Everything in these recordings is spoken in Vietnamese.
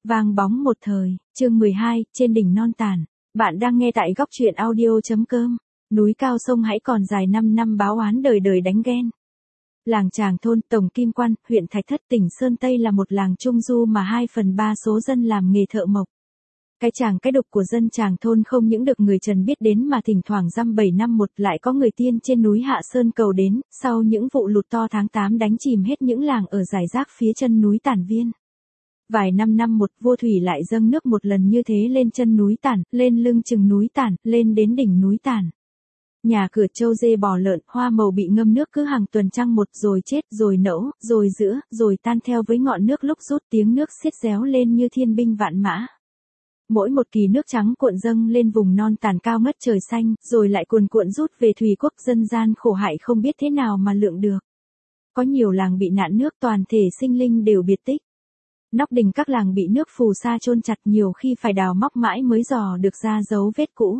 Vang bóng một thời, chương 12, trên đỉnh non tàn. Bạn đang nghe tại góc truyện audio.com. Núi cao sông hãy còn dài 5 năm báo oán đời đời đánh ghen. Làng Tràng Thôn, Tổng Kim Quan, huyện Thạch Thất, tỉnh Sơn Tây là một làng trung du mà 2/3 số dân làm nghề thợ mộc. Cái chàng cái đục của dân Tràng Thôn không những được người Trần biết đến mà thỉnh thoảng dăm 7 năm một lại có người tiên trên núi Hạ Sơn cầu đến, sau những vụ lụt to tháng 8 đánh chìm hết những làng ở rải rác phía chân núi Tản Viên. Vài năm một vua thủy lại dâng nước một lần như thế lên chân núi Tản, lên lưng chừng núi Tản, lên đến đỉnh núi Tản. Nhà cửa trâu dê bò lợn, hoa màu bị ngâm nước cứ hàng tuần trăng một rồi chết, rồi nẫu, rồi giữa, rồi tan theo với ngọn nước lúc rút tiếng nước xiết réo lên như thiên binh vạn mã. Mỗi một kỳ nước trắng cuộn dâng lên vùng non Tản cao ngất trời xanh, rồi lại cuồn cuộn rút về thủy quốc, dân gian khổ hại không biết thế nào mà lượng được. Có nhiều làng bị nạn nước, toàn thể sinh linh đều biệt tích. Nóc đình các làng bị nước phù sa chôn chặt, nhiều khi phải đào móc mãi mới dò được ra dấu vết cũ.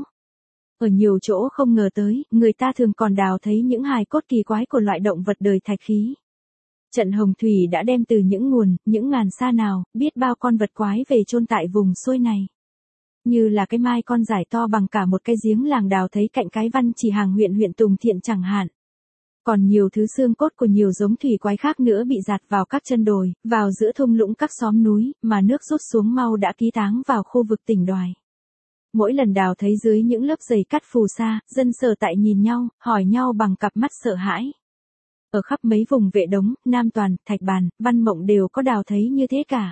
Ở nhiều chỗ không ngờ tới, người ta thường còn đào thấy những hài cốt kỳ quái của loại động vật đời thạch khí. Trận hồng thủy đã đem từ những nguồn, những ngàn xa nào, biết bao con vật quái về chôn tại vùng xuôi này. Như là cái mai con giải to bằng cả một cái giếng làng đào thấy cạnh cái Văn Chỉ Hàng huyện Tùng Thiện chẳng hạn. Còn nhiều thứ xương cốt của nhiều giống thủy quái khác nữa bị dạt vào các chân đồi, vào giữa thung lũng các xóm núi, mà nước rút xuống mau đã ký táng vào khu vực tỉnh Đoài. Mỗi lần đào thấy dưới những lớp dày cát phù sa, dân sở tại nhìn nhau, hỏi nhau bằng cặp mắt sợ hãi. Ở khắp mấy vùng Vệ Đống, Nam Toàn, Thạch Bàn, Văn Mộng đều có đào thấy như thế cả.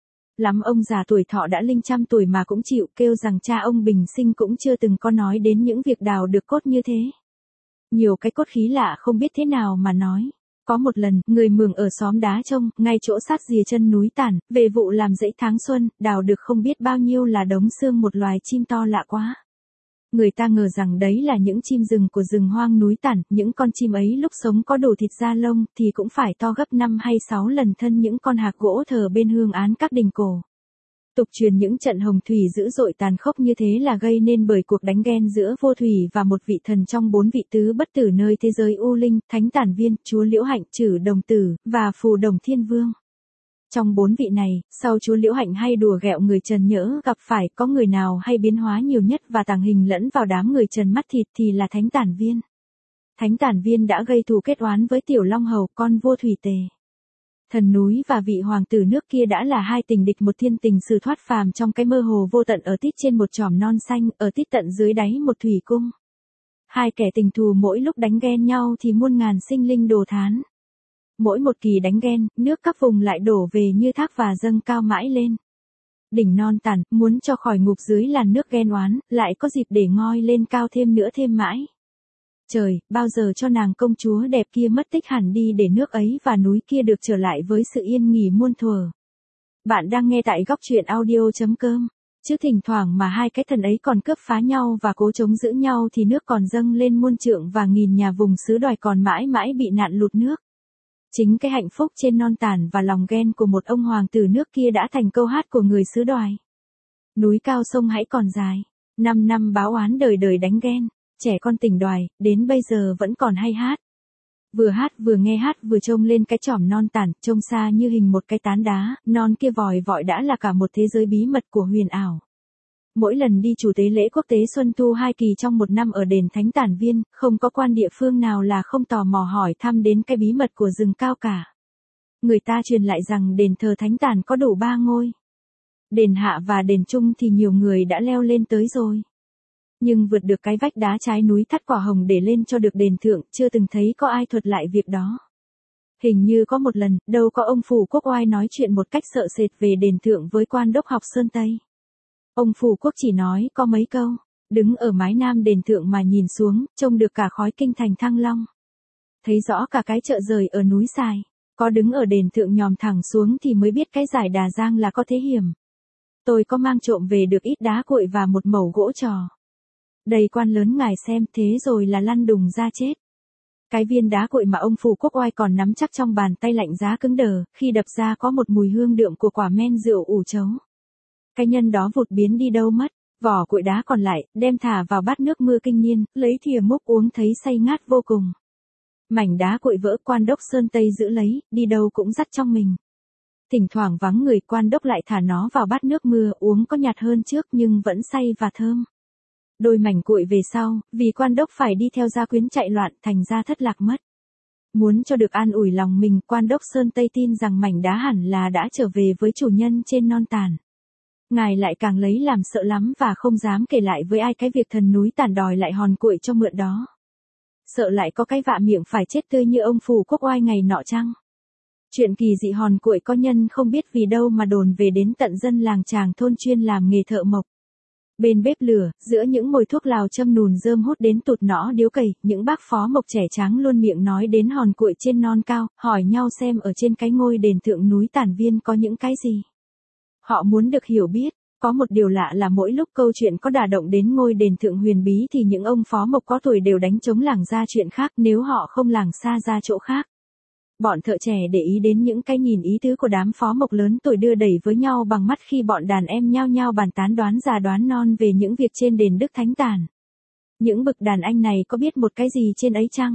Lắm ông già tuổi thọ đã linh trăm tuổi mà cũng chịu kêu rằng cha ông bình sinh cũng chưa từng có nói đến những việc đào được cốt như thế. Nhiều cái cốt khí lạ không biết thế nào mà nói. Có một lần, người Mường ở xóm Đá Trông, ngay chỗ sát rìa chân núi Tản, về vụ làm rẫy tháng xuân, đào được không biết bao nhiêu là đống xương một loài chim to lạ quá. Người ta ngờ rằng đấy là những chim rừng của rừng hoang núi Tản, những con chim ấy lúc sống có đủ thịt da lông thì cũng phải to gấp 5 hay 6 lần thân những con hạc gỗ thờ bên hương án các đình cổ. Tục truyền những trận hồng thủy dữ dội tàn khốc như thế là gây nên bởi cuộc đánh ghen giữa vua thủy và một vị thần trong 4 vị tứ bất tử nơi thế giới U Linh, Thánh Tản Viên, chúa Liễu Hạnh, Trử Đồng Tử, và Phù Đồng Thiên Vương. Trong 4 vị này, sau chúa Liễu Hạnh hay đùa ghẹo người Trần nhỡ gặp phải có người nào hay biến hóa nhiều nhất và tàng hình lẫn vào đám người Trần mắt thịt thì là Thánh Tản Viên. Thánh Tản Viên đã gây thù kết oán với Tiểu Long Hầu, con vua thủy Tề. Thần núi và vị hoàng tử nước kia đã là hai tình địch, một thiên tình sử thoát phàm trong cái mơ hồ vô tận ở tít trên một chòm non xanh, ở tít tận dưới đáy một thủy cung. Hai kẻ tình thù mỗi lúc đánh ghen nhau thì muôn ngàn sinh linh đồ thán. Mỗi một kỳ đánh ghen, nước các vùng lại đổ về như thác và dâng cao mãi lên. Đỉnh non Tản, muốn cho khỏi ngục dưới làn nước ghen oán, lại có dịp để ngoi lên cao thêm nữa thêm mãi. Trời, bao giờ cho nàng công chúa đẹp kia mất tích hẳn đi để nước ấy và núi kia được trở lại với sự yên nghỉ muôn thuở. Bạn đang nghe tại góc truyện audio.com. Chứ thỉnh thoảng mà hai cái thần ấy còn cướp phá nhau và cố chống giữ nhau thì nước còn dâng lên muôn trượng và nghìn nhà vùng xứ Đoài còn mãi mãi bị nạn lụt nước. Chính cái hạnh phúc trên non Tản và lòng ghen của một ông hoàng tử nước kia đã thành câu hát của người xứ Đoài. Núi cao sông hãy còn dài, 5 năm báo oán đời đời đánh ghen. Trẻ con tỉnh Đoài, đến bây giờ vẫn còn hay hát. Vừa hát vừa nghe hát vừa trông lên cái chòm non Tản, trông xa như hình một cái tán đá, non kia vòi vọi đã là cả một thế giới bí mật của huyền ảo. Mỗi lần đi chủ tế lễ quốc tế Xuân Thu 2 kỳ trong một năm ở đền Thánh Tản Viên, không có quan địa phương nào là không tò mò hỏi thăm đến cái bí mật của rừng cao cả. Người ta truyền lại rằng đền thờ Thánh Tản có đủ 3 ngôi. Đền hạ và đền trung thì nhiều người đã leo lên tới rồi. Nhưng vượt được cái vách đá trái núi Thắt Quả Hồng để lên cho được đền thượng, chưa từng thấy có ai thuật lại việc đó. Hình như có một lần, đâu có ông Phù Quốc Oai nói chuyện một cách sợ sệt về đền thượng với quan đốc học Sơn Tây. Ông Phù Quốc chỉ nói có mấy câu, đứng ở mái nam đền thượng mà nhìn xuống, trông được cả khói kinh thành Thăng Long. Thấy rõ cả cái chợ rời ở núi Sài, có đứng ở đền thượng nhòm thẳng xuống thì mới biết cái giải Đà Giang là có thế hiểm. Tôi có mang trộm về được ít đá cuội và một mẩu gỗ trò. Đây quan lớn ngài xem, thế rồi là lăn đùng ra chết. Cái viên đá cuội mà ông Phù Quốc Oai còn nắm chắc trong bàn tay lạnh giá cứng đờ, khi đập ra có một mùi hương đượm của quả men rượu ủ chấu. Cái nhân đó vụt biến đi đâu mất, vỏ cuội đá còn lại, đem thả vào bát nước mưa kinh niên, lấy thìa múc uống thấy say ngát vô cùng. Mảnh đá cuội vỡ quan đốc Sơn Tây giữ lấy, đi đâu cũng dắt trong mình. Thỉnh thoảng vắng người, quan đốc lại thả nó vào bát nước mưa uống có nhạt hơn trước nhưng vẫn say và thơm. Đôi mảnh cuội về sau, vì quan đốc phải đi theo gia quyến chạy loạn thành ra thất lạc mất. Muốn cho được an ủi lòng mình, quan đốc Sơn Tây tin rằng mảnh đá hẳn là đã trở về với chủ nhân trên non tàn. Ngài lại càng lấy làm sợ lắm và không dám kể lại với ai cái việc thần núi tàn đòi lại hòn cuội cho mượn đó. Sợ lại có cái vạ miệng phải chết tươi như ông phù quốc oai ngày nọ chăng. Chuyện kỳ dị hòn cuội có nhân không biết vì đâu mà đồn về đến tận dân làng chàng thôn chuyên làm nghề thợ mộc. Bên bếp lửa, giữa những mồi thuốc lào châm nùn rơm hút đến tụt nõ điếu cày, những bác phó mộc trẻ tráng luôn miệng nói đến hòn cuội trên non cao, hỏi nhau xem ở trên cái ngôi đền thượng núi Tản Viên có những cái gì. Họ muốn được hiểu biết, có một điều lạ là mỗi lúc câu chuyện có đả động đến ngôi đền thượng huyền bí thì những ông phó mộc có tuổi đều đánh trống lảng ra chuyện khác nếu họ không lảng xa ra chỗ khác. Bọn thợ trẻ để ý đến những cái nhìn ý tứ của đám phó mộc lớn tuổi đưa đẩy với nhau bằng mắt khi bọn đàn em nhao nhao bàn tán đoán già đoán non về những việc trên đền Đức Thánh Tàn. Những bậc đàn anh này có biết một cái gì trên ấy chăng?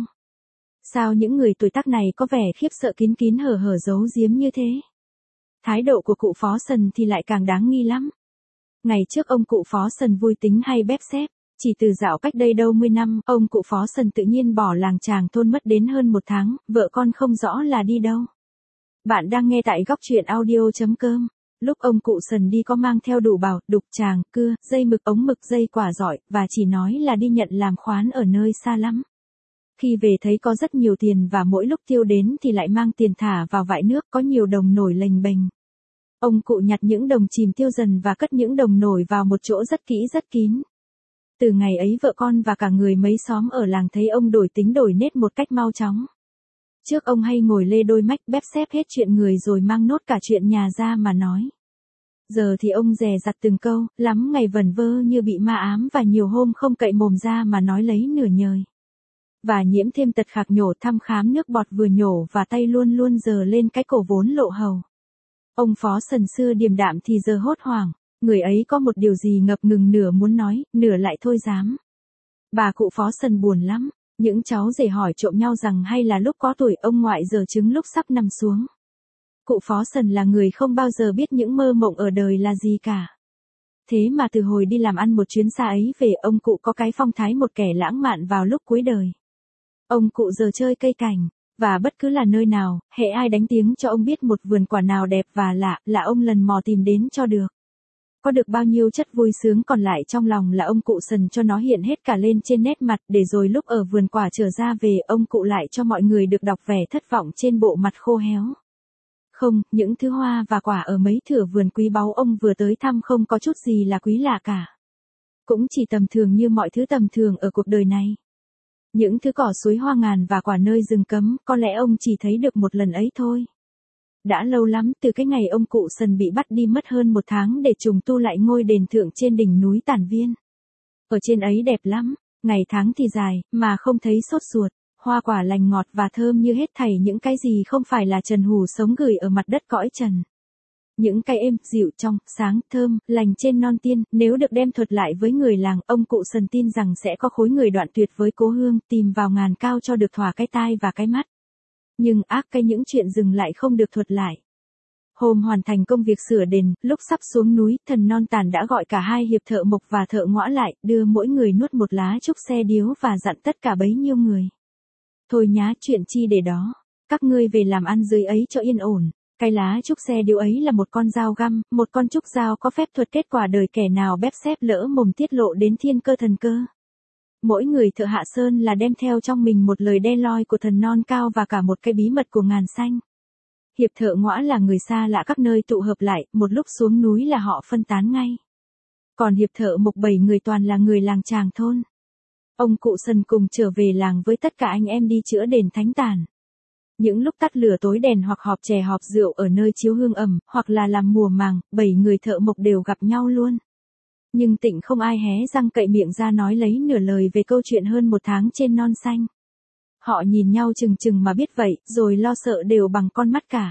Sao những người tuổi tác này có vẻ khiếp sợ kín kín hở hở giấu giếm như thế? Thái độ của cụ Phó Sần thì lại càng đáng nghi lắm. Ngày trước ông cụ Phó Sần vui tính hay bép xép. Chỉ từ dạo cách đây đâu 10 năm, ông cụ Phó Sần tự nhiên bỏ làng chàng thôn mất đến hơn 1 tháng, vợ con không rõ là đi đâu. Bạn đang nghe tại góc truyện audio.com. Lúc ông cụ Sần đi có mang theo đủ bảo, đục tràng, cưa, dây mực ống mực dây quả giỏi, và chỉ nói là đi nhận làm khoán ở nơi xa lắm. Khi về thấy có rất nhiều tiền và mỗi lúc tiêu đến thì lại mang tiền thả vào vại nước có nhiều đồng nổi lềnh bềnh. Ông cụ nhặt những đồng chìm tiêu dần và cất những đồng nổi vào một chỗ rất kỹ rất kín. Từ ngày ấy vợ con và cả người mấy xóm ở làng thấy ông đổi tính đổi nết một cách mau chóng. Trước ông hay ngồi lê đôi mách bép xép hết chuyện người rồi mang nốt cả chuyện nhà ra mà nói. Giờ thì ông dè dặt từng câu, lắm ngày vẩn vơ như bị ma ám và nhiều hôm không cậy mồm ra mà nói lấy nửa nhời. Và nhiễm thêm tật khạc nhổ thăm khám nước bọt vừa nhổ và tay luôn luôn giơ lên cái cổ vốn lộ hầu. Ông Phó Sần xưa điềm đạm thì giờ hốt hoảng. Người ấy có một điều gì ngập ngừng nửa muốn nói, nửa lại thôi dám. Bà cụ Phó Sần buồn lắm, những cháu rể hỏi trộm nhau rằng hay là lúc có tuổi ông ngoại giờ chứng lúc sắp nằm xuống. Cụ Phó Sần là người không bao giờ biết những mơ mộng ở đời là gì cả. Thế mà từ hồi đi làm ăn một chuyến xa ấy về ông cụ có cái phong thái một kẻ lãng mạn vào lúc cuối đời. Ông cụ giờ chơi cây cảnh, và bất cứ là nơi nào, hễ ai đánh tiếng cho ông biết một vườn quả nào đẹp và lạ là ông lần mò tìm đến cho được. Có được bao nhiêu chất vui sướng còn lại trong lòng là ông cụ Sần cho nó hiện hết cả lên trên nét mặt để rồi lúc ở vườn quả trở ra về ông cụ lại cho mọi người được đọc vẻ thất vọng trên bộ mặt khô héo. Không, những thứ hoa và quả ở mấy thửa vườn quý báu ông vừa tới thăm không có chút gì là quý lạ cả. Cũng chỉ tầm thường như mọi thứ tầm thường ở cuộc đời này. Những thứ cỏ suối hoa ngàn và quả nơi rừng cấm có lẽ ông chỉ thấy được một lần ấy thôi. Đã lâu lắm từ cái ngày ông cụ Sần bị bắt đi mất hơn 1 tháng để trùng tu lại ngôi đền thượng trên đỉnh núi Tản Viên. Ở trên ấy đẹp lắm, ngày tháng thì dài, mà không thấy sốt ruột, hoa quả lành ngọt và thơm như hết thảy những cái gì không phải là trần hủ sống gửi ở mặt đất cõi trần. Những cái êm, dịu trong, sáng, thơm, lành trên non tiên, nếu được đem thuật lại với người làng, ông cụ Sần tin rằng sẽ có khối người đoạn tuyệt với cố hương, tìm vào ngàn cao cho được thỏa cái tai và cái mắt. Nhưng ác cái những chuyện dừng lại không được thuật lại. Hôm hoàn thành công việc sửa đền, lúc sắp xuống núi, thần non tàn đã gọi cả hai hiệp thợ mộc và thợ ngõa lại, đưa mỗi người nuốt một lá trúc xe điếu và dặn tất cả bấy nhiêu người. Thôi nhá, chuyện chi để đó. Các ngươi về làm ăn dưới ấy cho yên ổn. Cái lá trúc xe điếu ấy là một con dao găm, một con trúc dao có phép thuật kết quả đời kẻ nào bép xép lỡ mồm tiết lộ đến thiên cơ thần cơ. Mỗi người thợ hạ sơn là đem theo trong mình một lời đe loi của thần non cao và cả một cái bí mật của ngàn xanh. Hiệp thợ ngõa là người xa lạ các nơi tụ hợp lại, một lúc xuống núi là họ phân tán ngay. Còn hiệp thợ mộc 7 người toàn là người làng chàng thôn. Ông cụ Sần cùng trở về làng với tất cả anh em đi chữa đền Thánh Tàn. Những lúc tắt lửa tối đèn hoặc họp chè họp rượu ở nơi chiếu hương ẩm, hoặc là làm mùa màng, 7 người thợ mộc đều gặp nhau luôn. Nhưng Tịnh không ai hé răng cậy miệng ra nói lấy nửa lời về câu chuyện hơn 1 tháng trên non xanh. Họ nhìn nhau chừng chừng mà biết vậy, rồi lo sợ đều bằng con mắt cả.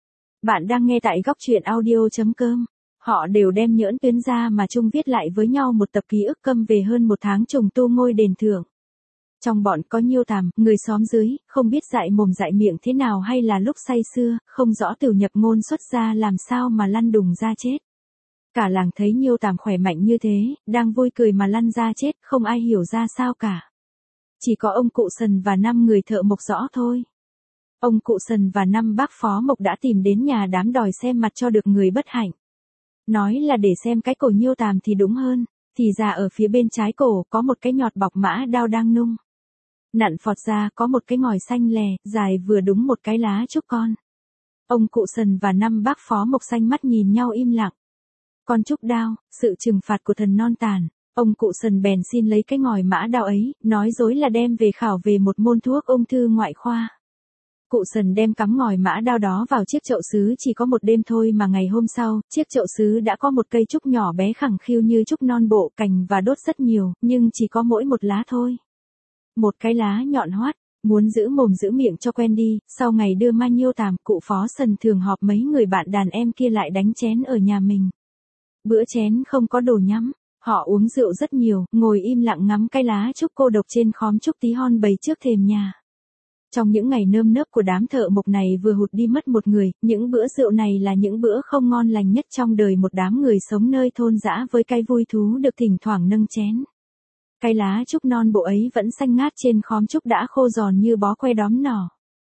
Bạn đang nghe tại góc truyện audio.com. Họ đều đem nhỡn tuyến ra mà chung viết lại với nhau một tập ký ức câm về hơn 1 tháng trùng tu ngôi đền thượng. Trong bọn có Nhiêu Tàm, người xóm dưới, không biết dại mồm dại miệng thế nào hay là lúc say sưa, không rõ từ nhập ngôn xuất ra làm sao mà lăn đùng ra chết. Cả làng thấy Nhiêu Tàm khỏe mạnh như thế, đang vui cười mà lăn ra chết, không ai hiểu ra sao cả. Chỉ có ông cụ Sần và 5 người thợ mộc rõ thôi. Ông cụ Sần và 5 bác phó mộc đã tìm đến nhà đám đòi xem mặt cho được người bất hạnh. Nói là để xem cái cổ Nhiêu Tàm thì đúng hơn, thì ra ở phía bên trái cổ có một cái nhọt bọc mã đao đang nung. Nặn phọt ra có một cái ngòi xanh lè, dài vừa đúng một cái lá trúc con. Ông cụ Sần và 5 bác phó mộc xanh mắt nhìn nhau im lặng. Con trúc đao, sự trừng phạt của thần non tàn. Ông cụ Sần bèn xin lấy cái ngòi mã đao ấy, nói dối là đem về khảo về một môn thuốc ung thư ngoại khoa. Cụ Sần đem cắm ngòi mã đao đó vào chiếc chậu sứ chỉ có một đêm thôi mà ngày hôm sau, chiếc chậu sứ đã có một cây trúc nhỏ bé khẳng khiu như trúc non bộ cành và đốt rất nhiều, nhưng chỉ có mỗi một lá thôi. Một cái lá nhọn hoắt, muốn giữ mồm giữ miệng cho quen đi, sau ngày đưa ma Nhiêu Tàm, cụ phó Sần thường họp mấy người bạn đàn em kia lại đánh chén ở nhà mình. Bữa chén không có đồ nhắm, họ uống rượu rất nhiều, ngồi im lặng ngắm cái lá trúc cô độc trên khóm trúc tí hon bày trước thềm nhà. Trong những ngày nơm nớp của đám thợ mộc này vừa hụt đi mất một người, những bữa rượu này là những bữa không ngon lành nhất trong đời một đám người sống nơi thôn dã với cái vui thú được thỉnh thoảng nâng chén. Cái lá trúc non bộ ấy vẫn xanh ngát trên khóm trúc đã khô giòn như bó que đóm nỏ.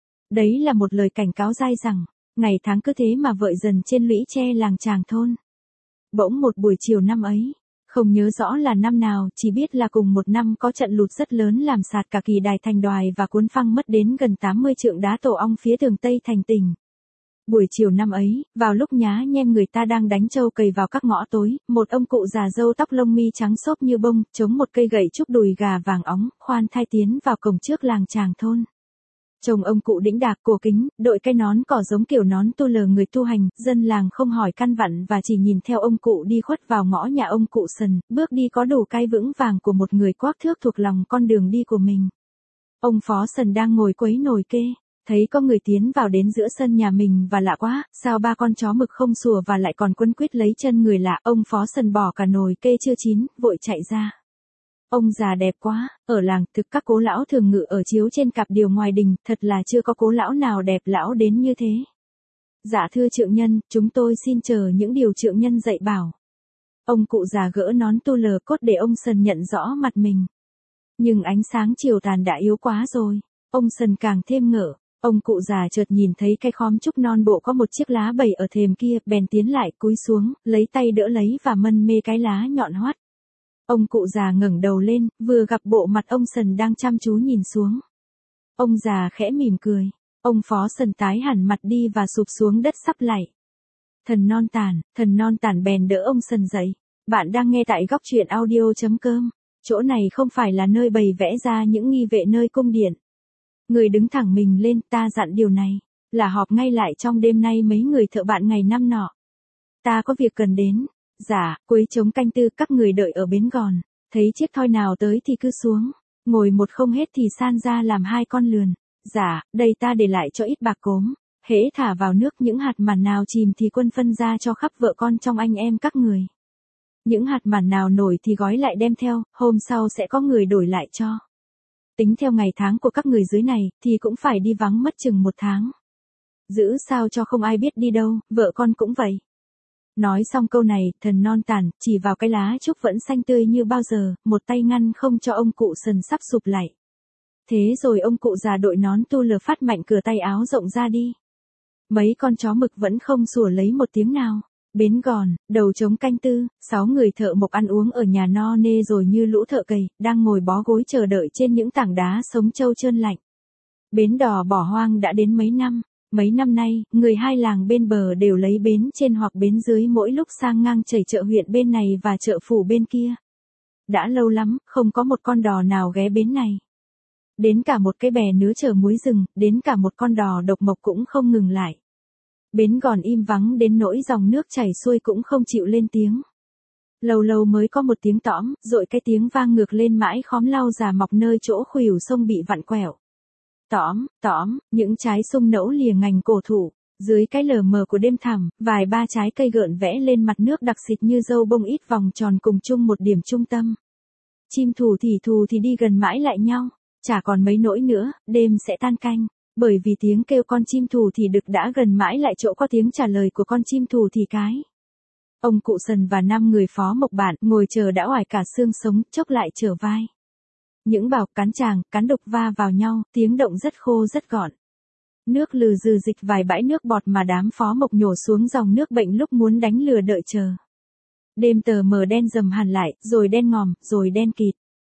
Đấy là một lời cảnh cáo dai rằng, ngày tháng cứ thế mà vợi dần trên lũy tre làng Tràng thôn. Bỗng một buổi chiều năm ấy, không nhớ rõ là năm nào, chỉ biết là cùng một năm có trận lụt rất lớn làm sạt cả kỳ đài thành đoài và cuốn phăng mất đến gần 80 trượng đá tổ ong phía tường Tây thành tỉnh. Buổi chiều năm ấy, vào lúc nhá nhem người ta đang đánh trâu cày vào các ngõ tối, một ông cụ già râu tóc lông mi trắng xốp như bông, chống một cây gậy trúc đùi gà vàng óng, khoan thai tiến vào cổng trước làng Tràng thôn. Trông ông cụ đĩnh đạc cổ kính, đội cái nón cỏ giống kiểu nón tu lờ người tu hành, dân làng không hỏi căn vặn và chỉ nhìn theo ông cụ đi khuất vào ngõ nhà ông cụ Sần, bước đi có đủ cay vững vàng của một người quác thước thuộc lòng con đường đi của mình. Ông phó Sần đang ngồi quấy nồi kê, thấy có người tiến vào đến giữa sân nhà mình và lạ quá, sao ba con chó mực không sủa và lại còn quấn quýt lấy chân người lạ, ông phó Sần bỏ cả nồi kê chưa chín, vội chạy ra. Ông già đẹp quá, ở làng thực các cố lão thường ngự ở chiếu trên cặp điều ngoài đình, thật là chưa có cố lão nào đẹp lão đến như thế. Dạ thưa trượng nhân, chúng tôi xin chờ những điều trượng nhân dạy bảo. Ông cụ già gỡ nón tu lờ cốt để ông Sần nhận rõ mặt mình. Nhưng ánh sáng chiều tàn đã yếu quá rồi, ông Sần càng thêm ngỡ. Ông cụ già chợt nhìn thấy cái khóm trúc non bộ có một chiếc lá bầy ở thềm kia, bèn tiến lại cúi xuống, lấy tay đỡ lấy và mân mê cái lá nhọn hoắt. Ông cụ già ngẩng đầu lên, vừa gặp bộ mặt ông Sần đang chăm chú nhìn xuống. Ông già khẽ mỉm cười. Ông phó Sần tái hẳn mặt đi và sụp xuống đất sắp lạy. Thần non tàn bèn đỡ ông Sần dậy. Bạn đang nghe tại góc truyện audio.com. Chỗ này không phải là nơi bày vẽ ra những nghi vệ nơi cung điện. Người đứng thẳng mình lên, ta dặn điều này, là họp ngay lại trong đêm nay mấy người thợ bạn ngày năm nọ. Ta có việc cần đến. Dạ, quấy trống canh tư các người đợi ở bến gòn, thấy chiếc thoi nào tới thì cứ xuống, ngồi một không hết thì san ra làm 2 con lườn. Dạ, đây ta để lại cho ít bạc cốm, hễ thả vào nước những hạt màn nào chìm thì quân phân ra cho khắp vợ con trong anh em các người. Những hạt màn nào nổi thì gói lại đem theo, hôm sau sẽ có người đổi lại cho. Tính theo ngày tháng của các người dưới này, thì cũng phải đi vắng mất chừng 1 tháng. Giữ sao cho không ai biết đi đâu, vợ con cũng vậy. Nói xong câu này, thần non tàn, chỉ vào cái lá trúc vẫn xanh tươi như bao giờ, một tay ngăn không cho ông cụ Sần sắp sụp lại. Thế rồi ông cụ già đội nón tu lờ phát mạnh cửa tay áo rộng ra đi. Mấy con chó mực vẫn không sủa lấy một tiếng nào. Bến gòn, đầu trống canh tư, 6 người thợ mộc ăn uống ở nhà no nê rồi như lũ thợ cày, đang ngồi bó gối chờ đợi trên những tảng đá sống trâu trơn lạnh. Bến đò bỏ hoang đã đến mấy năm. Mấy năm nay, người 2 làng bên bờ đều lấy bến trên hoặc bến dưới mỗi lúc sang ngang chảy chợ huyện bên này và chợ phủ bên kia. Đã lâu lắm, không có một con đò nào ghé bến này. Đến cả một cái bè nứa chở muối rừng, đến cả một con đò độc mộc cũng không ngừng lại. Bến gòn im vắng đến nỗi dòng nước chảy xuôi cũng không chịu lên tiếng. Lâu lâu mới có một tiếng tõm, rồi cái tiếng vang ngược lên mãi khóm lau già mọc nơi chỗ khuỷu sông bị vặn quẹo. Tõm, những trái sung nẫu lìa ngành cổ thụ, dưới cái lờ mờ của đêm thẳm, vài ba trái cây gợn vẽ lên mặt nước đặc xịt như dâu bông ít vòng tròn cùng chung một điểm trung tâm. Chim thù thì đi gần mãi lại nhau, chả còn mấy nỗi nữa, đêm sẽ tan canh. Bởi vì tiếng kêu con chim thù thì đực đã gần mãi lại chỗ có tiếng trả lời của con chim thù thì cái. Ông cụ Sần và 5 người phó mộc bạn ngồi chờ đã oải cả xương sống, chốc lại trở vai. Những bào cán tràng, cán đục va vào nhau, tiếng động rất khô rất gọn. Nước lừ dừ dịch vài bãi nước bọt mà đám phó mộc nhổ xuống dòng nước bệnh lúc muốn đánh lừa đợi chờ. Đêm tờ mờ đen dầm hẳn lại, rồi đen ngòm, rồi đen kịt.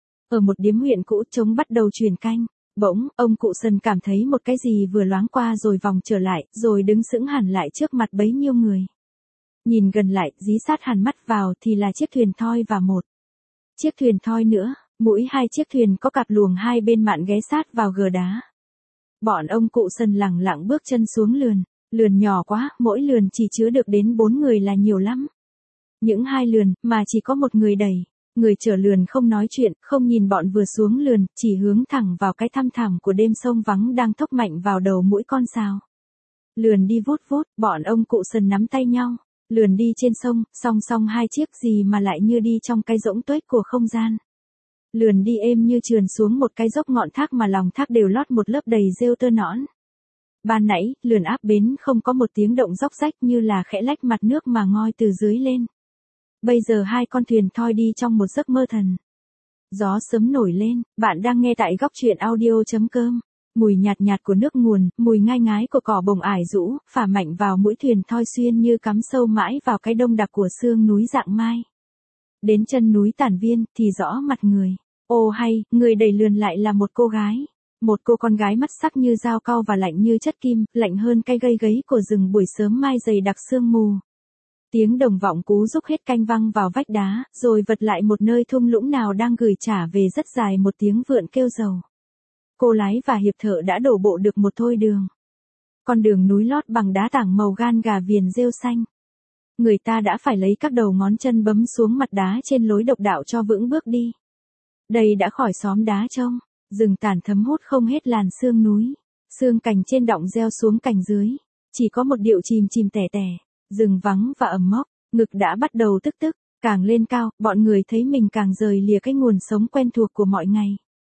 Ở một điếm huyện cũ trống bắt đầu truyền canh. Bỗng, ông cụ Sần cảm thấy một cái gì vừa loáng qua rồi vòng trở lại, rồi đứng sững hẳn lại trước mặt bấy nhiêu người. Nhìn gần lại, dí sát hẳn mắt vào thì là chiếc thuyền thoi và một chiếc thuyền thoi nữa, mũi hai chiếc thuyền có cặp luồng hai bên mạn ghé sát vào gờ đá. Bọn ông cụ Sần lẳng lặng bước chân xuống lườn nhỏ quá, mỗi lườn chỉ chứa được đến 4 người là nhiều lắm. Những 2 lườn, mà chỉ có một người đẩy. Người chở lườn không nói chuyện, không nhìn bọn vừa xuống lườn, chỉ hướng thẳng vào cái thăm thẳm của đêm sông vắng đang thốc mạnh vào đầu mũi con sào. Lườn đi vút vút, bọn ông cụ Sần nắm tay nhau. Lườn đi trên sông, song song 2 chiếc gì mà lại như đi trong cái rỗng tuếch của không gian. Lườn đi êm như trườn xuống một cái dốc ngọn thác mà lòng thác đều lót một lớp đầy rêu tơ nõn. Ban nãy, lườn áp bến không có một tiếng động róc rách như là khẽ lách mặt nước mà ngoi từ dưới lên. Bây giờ 2 con thuyền thoi đi trong một giấc mơ thần. Gió sớm nổi lên, bạn đang nghe tại góc truyện audio.com. Mùi nhạt nhạt của nước nguồn, mùi ngai ngái của cỏ bồng ải rũ, phả mạnh vào mũi thuyền thoi xuyên như cắm sâu mãi vào cái đông đặc của sương núi dạng mai. Đến chân núi Tản Viên, thì rõ mặt người. Ô hay, người đẩy lườn lại là một cô gái. Một cô con gái mắt sắc như dao cau và lạnh như chất kim, lạnh hơn cái gây gáy của rừng buổi sớm mai dày đặc sương mù. Tiếng đồng vọng cú rúc hết canh văng vào vách đá, rồi vật lại một nơi thung lũng nào đang gửi trả về rất dài một tiếng vượn kêu dầu. Cô lái và hiệp thợ đã đổ bộ được một thôi đường. Con đường núi lót bằng đá tảng màu gan gà viền rêu xanh. Người ta đã phải lấy các đầu ngón chân bấm xuống mặt đá trên lối độc đạo cho vững bước đi. Đây đã khỏi xóm đá trông, rừng tàn thấm hút không hết làn sương núi. Sương cành trên đọng gieo xuống cành dưới. Chỉ có một điệu chìm chìm tẻ tẻ. Rừng vắng và ẩm mốc, ngực đã bắt đầu tức tức, càng lên cao, bọn người thấy mình càng rời lìa cái nguồn sống quen thuộc của mọi ngày.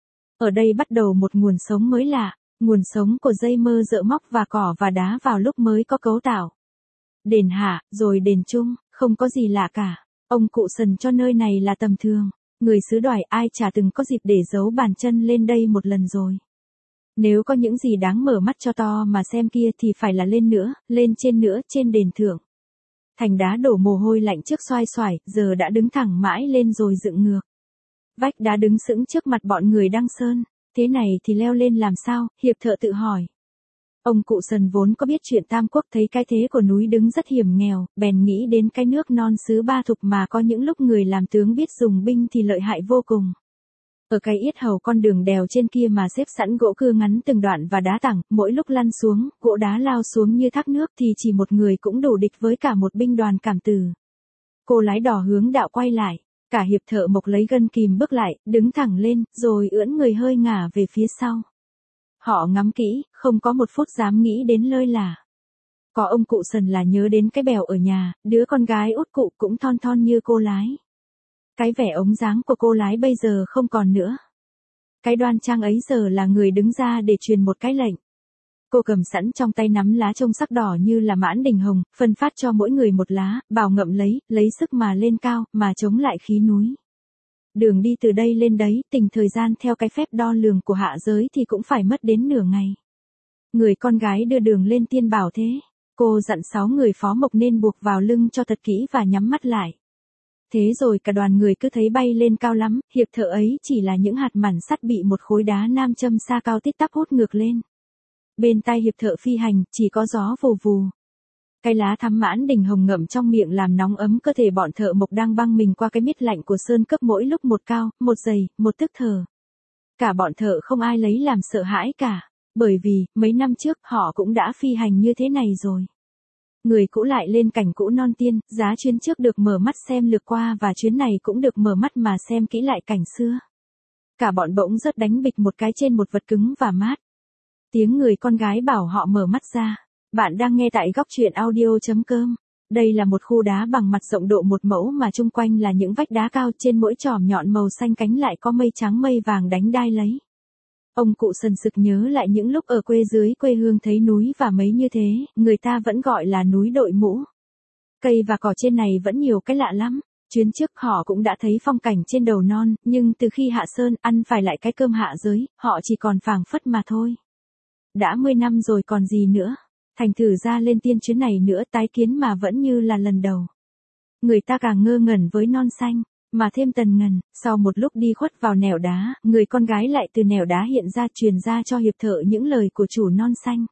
Ở đây bắt đầu một nguồn sống mới lạ, nguồn sống của dây mơ rợ móc và cỏ và đá vào lúc mới có cấu tạo. Đền hạ, rồi đền chung, không có gì lạ cả. Ông cụ Sần cho nơi này là tầm thường, người xứ Đoài ai chả từng có dịp để giấu bàn chân lên đây một lần rồi. Nếu có những gì đáng mở mắt cho to mà xem kia thì phải là lên nữa, trên đền thượng. Thành đá đổ mồ hôi lạnh trước xoai xoải, giờ đã đứng thẳng mãi lên rồi dựng ngược. Vách đá đứng sững trước mặt bọn người đăng sơn, thế này thì leo lên làm sao, hiệp thợ tự hỏi. Ông cụ Sần vốn có biết chuyện Tam Quốc thấy cái thế của núi đứng rất hiểm nghèo, bèn nghĩ đến cái nước non xứ Ba Thục mà có những lúc người làm tướng biết dùng binh thì lợi hại vô cùng. Ở cái yết hầu con đường đèo trên kia mà xếp sẵn gỗ cưa ngắn từng đoạn và đá tảng, mỗi lúc lăn xuống, gỗ đá lao xuống như thác nước thì chỉ một người cũng đủ địch với cả một binh đoàn cảm tử. Cô lái đò hướng đạo quay lại, cả hiệp thợ mộc lấy gân kìm bước lại, đứng thẳng lên, rồi ưỡn người hơi ngả về phía sau. Họ ngắm kỹ, không có một phút dám nghĩ đến lơi là. Có ông cụ Sần là nhớ đến cái bèo ở nhà, đứa con gái út cụ cũng thon thon như cô lái. Cái vẻ ống dáng của cô lái bây giờ không còn nữa. Cái đoan trang ấy giờ là người đứng ra để truyền một cái lệnh. Cô cầm sẵn trong tay nắm lá trông sắc đỏ như là mãn đình hồng, phân phát cho mỗi người một lá, bảo ngậm lấy sức mà lên cao, mà chống lại khí núi. Đường đi từ đây lên đấy, tính thời gian theo cái phép đo lường của hạ giới thì cũng phải mất đến nửa ngày. Người con gái đưa đường lên tiên bảo thế. Cô dặn 6 người phó mộc nên buộc vào lưng cho thật kỹ và nhắm mắt lại. Thế rồi cả đoàn người cứ thấy bay lên cao lắm, hiệp thợ ấy chỉ là những hạt mảnh sắt bị một khối đá nam châm xa cao tít tắp hút ngược lên. Bên tai hiệp thợ phi hành, chỉ có gió vù vù. Cái lá thắm mãn đình hồng ngậm trong miệng làm nóng ấm cơ thể bọn thợ mộc đang băng mình qua cái miết lạnh của sơn cấp mỗi lúc một cao, một dày, một tức thở. Cả bọn thợ không ai lấy làm sợ hãi cả, bởi vì, mấy năm trước họ cũng đã phi hành như thế này rồi. Người cũ lại lên cảnh cũ non tiên, giá chuyến trước được mở mắt xem lược qua và chuyến này cũng được mở mắt mà xem kỹ lại cảnh xưa. Cả bọn bỗng rớt đánh bịch một cái trên một vật cứng và mát. Tiếng người con gái bảo họ mở mắt ra. Bạn đang nghe tại góc truyện audio.com. Đây là một khu đá bằng mặt rộng độ 1 mẫu mà chung quanh là những vách đá cao, trên mỗi chòm nhọn màu xanh cánh lại có mây trắng mây vàng đánh đai lấy. Ông cụ sần sực nhớ lại những lúc ở quê dưới quê hương thấy núi và mấy như thế, người ta vẫn gọi là núi đội mũ. Cây và cỏ trên này vẫn nhiều cái lạ lắm. Chuyến trước họ cũng đã thấy phong cảnh trên đầu non, nhưng từ khi hạ sơn ăn phải lại cái cơm hạ giới, họ chỉ còn phảng phất mà thôi. Đã 10 năm rồi còn gì nữa. Thành thử ra lên tiên chuyến này nữa tái kiến mà vẫn như là lần đầu. Người ta càng ngơ ngẩn với non xanh, mà thêm tần ngần, sau một lúc đi khuất vào nẻo đá, người con gái lại từ nẻo đá hiện ra truyền ra cho hiệp thợ những lời của chủ non xanh.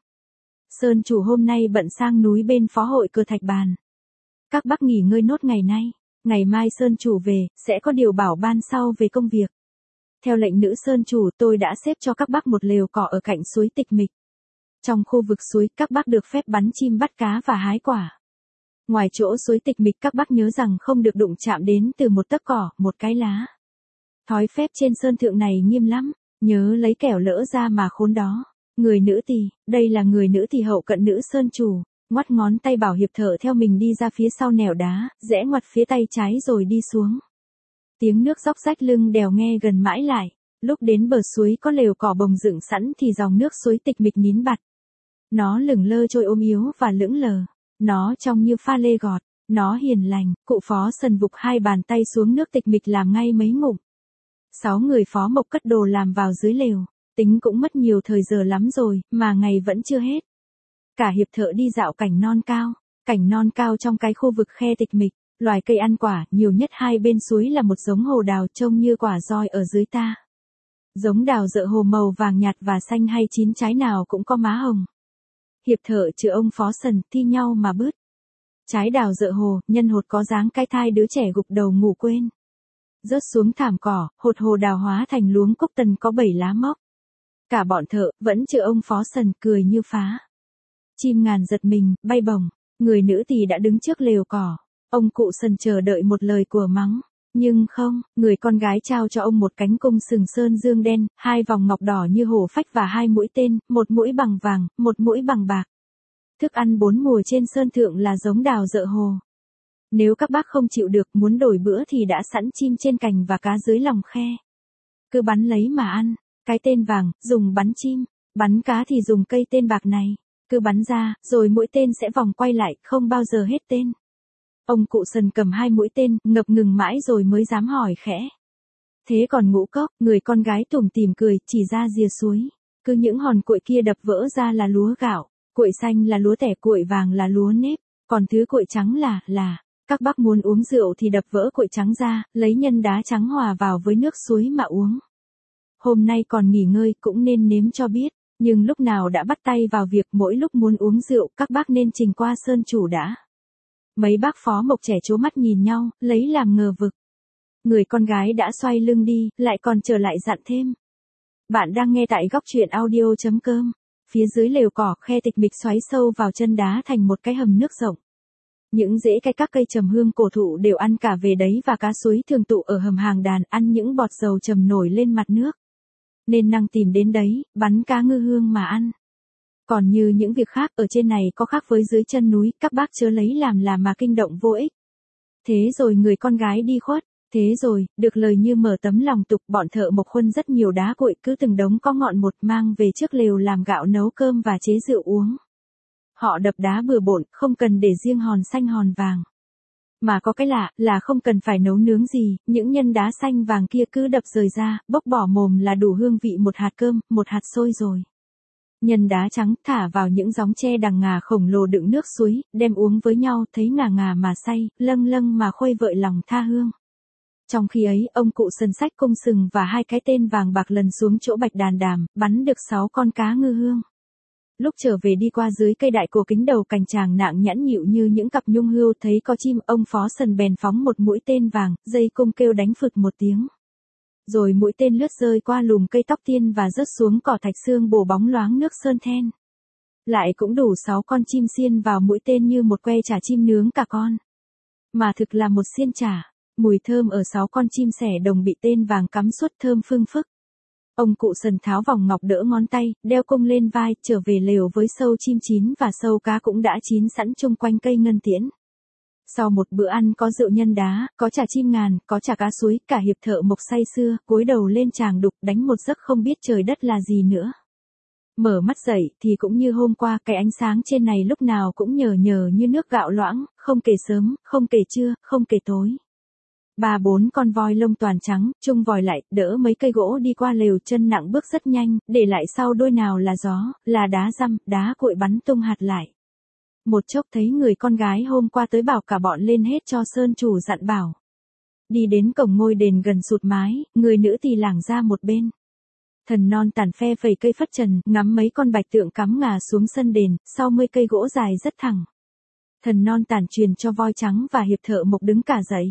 Sơn chủ hôm nay bận sang núi bên phó hội cờ thạch bàn. Các bác nghỉ ngơi nốt ngày nay, ngày mai Sơn chủ về, sẽ có điều bảo ban sau về công việc. Theo lệnh nữ Sơn chủ tôi đã xếp cho các bác một lều cỏ ở cạnh suối Tịch Mịch. Trong khu vực suối các bác được phép bắn chim bắt cá và hái quả. Ngoài chỗ suối Tịch Mịch các bác nhớ rằng không được đụng chạm đến từ một tấc cỏ, một cái lá. Thói phép trên sơn thượng này nghiêm lắm, nhớ lấy kẻo lỡ ra mà khốn đó. Người nữ tỳ, đây là người nữ tỳ hậu cận nữ Sơn chủ, ngoắt ngón tay bảo hiệp thợ theo mình đi ra phía sau nẻo đá, rẽ ngoặt phía tay trái rồi đi xuống. Tiếng nước róc rách lưng đèo nghe gần mãi lại, lúc đến bờ suối có lều cỏ bồng dựng sẵn thì dòng nước suối Tịch Mịch nín bặt. Nó lửng lơ trôi ôm yếu và lững lờ, nó trông như pha lê gọt, nó hiền lành, cụ phó sần vục hai bàn tay xuống nước Tịch Mịch làm ngay mấy ngụm. 6 người phó mộc cất đồ làm vào dưới lều, tính cũng mất nhiều thời giờ lắm rồi, mà ngày vẫn chưa hết. Cả hiệp thợ đi dạo cảnh non cao trong cái khu vực khe Tịch Mịch, loài cây ăn quả, nhiều nhất hai bên suối là một giống hồ đào trông như quả roi ở dưới ta. Giống đào dợ hồ màu vàng nhạt và xanh hay chín trái nào cũng có má hồng. Hiệp thợ chữa ông phó sần thi nhau mà bứt. Trái đào dợ hồ, nhân hột có dáng cái thai đứa trẻ gục đầu ngủ quên. Rớt xuống thảm cỏ, hột hồ đào hóa thành luống cúc tần có 7 lá mốc. Cả bọn thợ, vẫn chữa ông phó sần cười như phá. Chim ngàn giật mình, bay bổng, người nữ thì đã đứng trước lều cỏ. Ông cụ sần chờ đợi một lời của mắng. Nhưng không, người con gái trao cho ông một cánh cung sừng sơn dương đen, 2 vòng ngọc đỏ như hổ phách và 2 mũi tên, một mũi bằng vàng, một mũi bằng bạc. Thức ăn 4 mùa trên sơn thượng là giống đào dợ hồ. Nếu các bác không chịu được muốn đổi bữa thì đã sẵn chim trên cành và cá dưới lòng khe. Cứ bắn lấy mà ăn, cái tên vàng, dùng bắn chim, bắn cá thì dùng cây tên bạc này. Cứ bắn ra, rồi mũi tên sẽ vòng quay lại, không bao giờ hết tên. Ông cụ sần cầm 2 mũi tên, ngập ngừng mãi rồi mới dám hỏi khẽ. Thế còn Ngũ Cốc, người con gái tủm tỉm cười, chỉ ra rìa suối. Cứ những hòn cuội kia đập vỡ ra là lúa gạo, cuội xanh là lúa tẻ, cuội vàng là lúa nếp, còn thứ cuội trắng là, các bác muốn uống rượu thì đập vỡ cuội trắng ra, lấy nhân đá trắng hòa vào với nước suối mà uống. Hôm nay còn nghỉ ngơi cũng nên nếm cho biết, nhưng lúc nào đã bắt tay vào việc mỗi lúc muốn uống rượu, các bác nên trình qua Sơn chủ đã. Mấy bác phó mộc trẻ trố mắt nhìn nhau, lấy làm ngờ vực. Người con gái đã xoay lưng đi, lại còn trở lại dặn thêm. Bạn đang nghe tại góc truyện audio.com. Phía dưới lều cỏ khe Tịch Mịch xoáy sâu vào chân đá thành một cái hầm nước rộng. Những rễ các cây trầm hương cổ thụ đều ăn cả về đấy và cá suối thường tụ ở hầm hàng đàn ăn những bọt dầu trầm nổi lên mặt nước. Nên năng tìm đến đấy, bắn cá ngư hương mà ăn. Còn như những việc khác ở trên này có khác với dưới chân núi, các bác chớ lấy làm là mà kinh động vô ích. Thế rồi người con gái đi khuất, thế rồi, được lời như mở tấm lòng tục, bọn thợ mộc khuân rất nhiều đá cuội cứ từng đống có ngọn một mang về trước lều làm gạo nấu cơm và chế rượu uống. Họ đập đá bừa bộn, không cần để riêng hòn xanh hòn vàng. Mà có cái lạ, là không cần phải nấu nướng gì, những nhân đá xanh vàng kia cứ đập rời ra, bốc bỏ mồm là đủ hương vị một hạt cơm, một hạt xôi rồi. Nhân đá trắng thả vào những gióng tre đằng ngà khổng lồ đựng nước suối, đem uống với nhau thấy ngà ngà mà say, lâng lâng mà khuây vợi lòng tha hương. Trong khi ấy, ông cụ sần sách cung sừng và 2 cái tên vàng bạc lần xuống chỗ bạch đàn đàm, bắn được 6 con cá ngư hương. Lúc trở về đi qua dưới cây đại cổ kính đầu cành tràng nạng nhẵn nhịu như những cặp nhung hươu thấy có chim, ông phó sần bèn phóng một mũi tên vàng, dây cung kêu đánh phực một tiếng. Rồi mũi tên lướt rơi qua lùm cây tóc tiên và rớt xuống cỏ thạch xương bổ bóng loáng nước sơn then. Lại cũng đủ 6 con chim xiên vào mũi tên như một que chả chim nướng cả con. Mà thực là một xiên chả, mùi thơm ở 6 con chim sẻ đồng bị tên vàng cắm suốt thơm phương phức. Ông cụ sần tháo vòng ngọc đỡ ngón tay, đeo cung lên vai, trở về lều với sâu chim chín và sâu cá cũng đã chín sẵn chung quanh cây ngân tiễn. Sau một bữa ăn có rượu nhân đá, có chả chim ngàn, có chả cá suối, cả hiệp Thợ Mộc say sưa, cúi đầu lên tràng đục đánh một giấc không biết trời đất là gì nữa. Mở mắt dậy thì cũng như hôm qua, cái ánh sáng trên này lúc nào cũng nhờ nhờ như nước gạo loãng, không kể sớm, không kể trưa, không kể tối. 3-4 con voi lông toàn trắng, chung vòi lại, đỡ mấy cây gỗ đi qua lều, chân nặng bước rất nhanh, để lại sau đôi nào là gió, là đá dăm, đá cuội bắn tung hạt lại. Một chốc thấy người con gái hôm qua tới bảo cả bọn lên hết cho sơn chủ dặn bảo. Đi đến cổng ngôi đền gần sụt mái, người nữ thì lảng ra một bên. Thần non tàn phe phẩy cây phất trần, ngắm mấy con bạch tượng cắm ngà xuống sân đền, sau 10 cây gỗ dài rất thẳng. Thần non tàn truyền cho voi trắng và hiệp Thợ Mộc đứng cả dậy.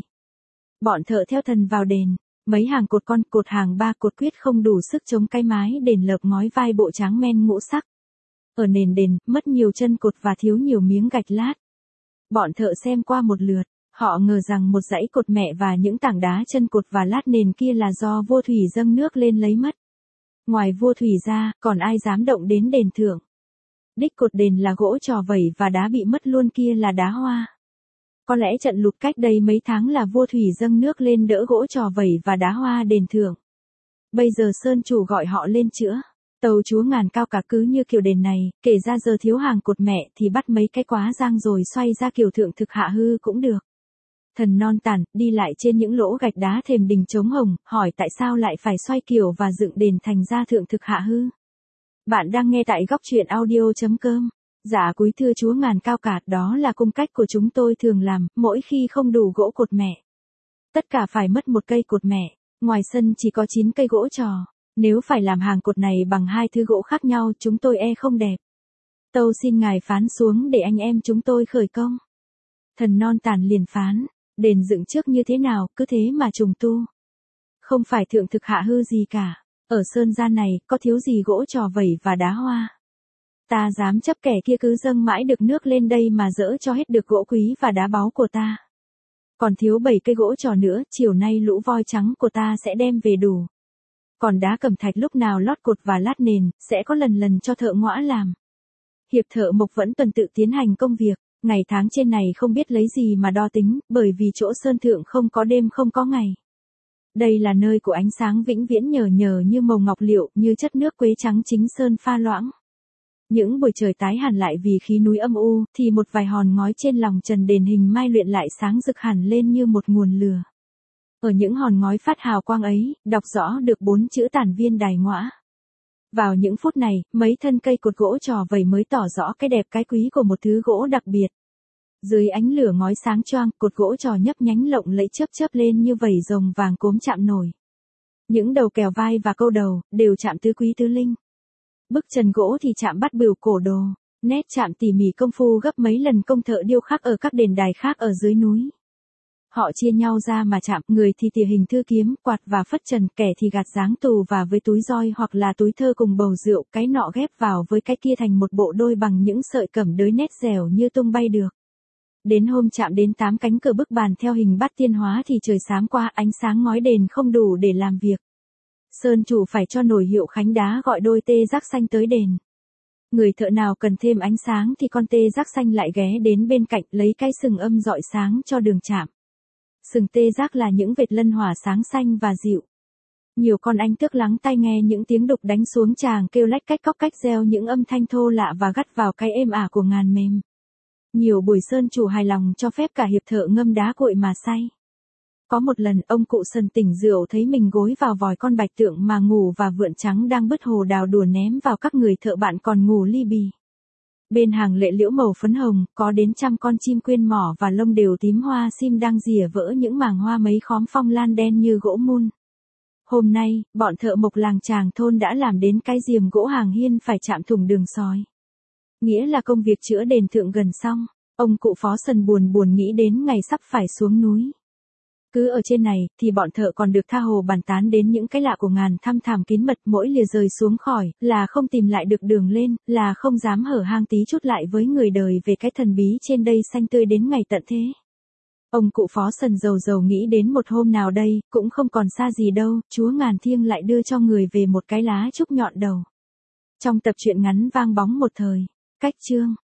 Bọn thợ theo thần vào đền, mấy hàng cột con, cột hàng 3 cột quyết không đủ sức chống cái mái đền lợp ngói vai bộ tráng men ngũ sắc. Ở nền đền, mất nhiều chân cột và thiếu nhiều miếng gạch lát. Bọn thợ xem qua một lượt, họ ngờ rằng một dãy cột mẹ và những tảng đá chân cột và lát nền kia là do vua thủy dâng nước lên lấy mất. Ngoài vua thủy ra, còn ai dám động đến đền thượng. Đích cột đền là gỗ trò vẩy và đá bị mất luôn kia là đá hoa. Có lẽ trận lụt cách đây mấy tháng là vua thủy dâng nước lên đỡ gỗ trò vẩy và đá hoa đền thượng. Bây giờ sơn chủ gọi họ lên chữa. Tàu chúa ngàn cao cả cứ như kiểu đền này, kể ra giờ thiếu hàng cột mẹ thì bắt mấy cái quá giang rồi xoay ra kiểu thượng thực hạ hư cũng được. Thần non tàn, đi lại trên những lỗ gạch đá thềm đình trống hồng, hỏi tại sao lại phải xoay kiểu và dựng đền thành ra thượng thực hạ hư. Bạn đang nghe tại góc truyện audio.com. Dạ cúi thưa chúa ngàn cao cả, đó là cung cách của chúng tôi thường làm, mỗi khi không đủ gỗ cột mẹ. Tất cả phải mất một cây cột mẹ, ngoài sân chỉ có 9 cây gỗ trò. Nếu phải làm hàng cột này bằng 2 thứ gỗ khác nhau chúng tôi không đẹp. Tâu xin ngài phán xuống để anh em chúng tôi khởi công. Thần non tàn liền phán, đền dựng trước như thế nào, cứ thế mà trùng tu. Không phải thượng thực hạ hư gì cả, ở sơn gian này có thiếu gì gỗ trò vẩy và đá hoa. Ta dám chấp kẻ kia cứ dâng mãi được nước lên đây mà dỡ cho hết được gỗ quý và đá báu của ta. Còn thiếu 7 cây gỗ trò nữa, chiều nay lũ voi trắng của ta sẽ đem về đủ. Còn đá cẩm thạch lúc nào lót cột và lát nền, sẽ có lần lần cho thợ ngõa làm. Hiệp Thợ Mộc vẫn tuần tự tiến hành công việc, ngày tháng trên này không biết lấy gì mà đo tính, bởi vì chỗ sơn thượng không có đêm không có ngày. Đây là nơi của ánh sáng vĩnh viễn nhờ nhờ như màu ngọc liệu, như chất nước quế trắng chính sơn pha loãng. Những buổi trời tái hẳn lại vì khí núi âm u, thì một vài hòn ngói trên lòng trần đền hình mai luyện lại sáng rực hẳn lên như một nguồn lửa. Ở những hòn ngói phát hào quang ấy, đọc rõ được 4 chữ Tản Viên Đài Ngõa. Vào những phút này, mấy thân cây cột gỗ trò vẩy mới tỏ rõ cái đẹp cái quý của một thứ gỗ đặc biệt. Dưới ánh lửa ngói sáng choang, cột gỗ trò nhấp nhánh lộng lẫy chớp chớp lên như vẩy rồng vàng cốm chạm nổi. Những đầu kèo vai và câu đầu, đều chạm tứ quý tứ linh. Bức trần gỗ thì chạm bắt bửu cổ đồ, nét chạm tỉ mỉ công phu gấp mấy lần công thợ điêu khắc ở các đền đài khác ở dưới núi. Họ chia nhau ra mà chạm, người thì tỉa hình thư kiếm, quạt và phất trần, kẻ thì gạt dáng tù và với túi roi hoặc là túi thơ cùng bầu rượu, cái nọ ghép vào với cái kia thành một bộ đôi bằng những sợi cẩm đới nét dẻo như tung bay được. Đến hôm chạm đến 8 cánh cửa bức bàn theo hình bát tiên hóa thì trời xám qua, ánh sáng ngói đền không đủ để làm việc. Sơn chủ phải cho nổi hiệu khánh đá gọi đôi tê giác xanh tới đền. Người thợ nào cần thêm ánh sáng thì con tê giác xanh lại ghé đến bên cạnh lấy cái sừng âm dọi sáng cho đường chạm. Sừng tê giác là những vệt lân hỏa sáng xanh và dịu. Nhiều con anh tước lắng tai nghe những tiếng đục đánh xuống tràng kêu lách cách cóc cách reo những âm thanh thô lạ và gắt vào cái êm ả của ngàn mềm. Nhiều buổi sơn chủ hài lòng cho phép cả hiệp thợ ngâm đá cội mà say. Có một lần ông cụ Sần tỉnh rượu thấy mình gối vào vòi con bạch tượng mà ngủ và vượn trắng đang bứt hồ đào đùa ném vào các người thợ bạn còn ngủ li bì. Bên hàng lệ liễu màu phấn hồng, có đến 100 con chim quyên mỏ và lông đều tím hoa sim đang rỉa vỡ những màng hoa mấy khóm phong lan đen như gỗ mun. Hôm nay, bọn thợ mộc làng Tràng thôn đã làm đến cái diềm gỗ hàng hiên phải chạm thủng đường sói. Nghĩa là công việc chữa đền thượng gần xong, ông cụ Phó Sần buồn buồn nghĩ đến ngày sắp phải xuống núi. Cứ ở trên này, thì bọn thợ còn được tha hồ bàn tán đến những cái lạ của ngàn thăm thẳm kín mật, mỗi lìa rời xuống khỏi, là không tìm lại được đường lên, là không dám hở hang tí chút lại với người đời về cái thần bí trên đây xanh tươi đến ngày tận thế. Ông cụ Phó Sần dầu dầu nghĩ đến một hôm nào đây, cũng không còn xa gì đâu, Chúa Ngàn Thiêng lại đưa cho người về một cái lá trúc nhọn đầu. Trong tập truyện ngắn Vang Bóng Một Thời, cách chương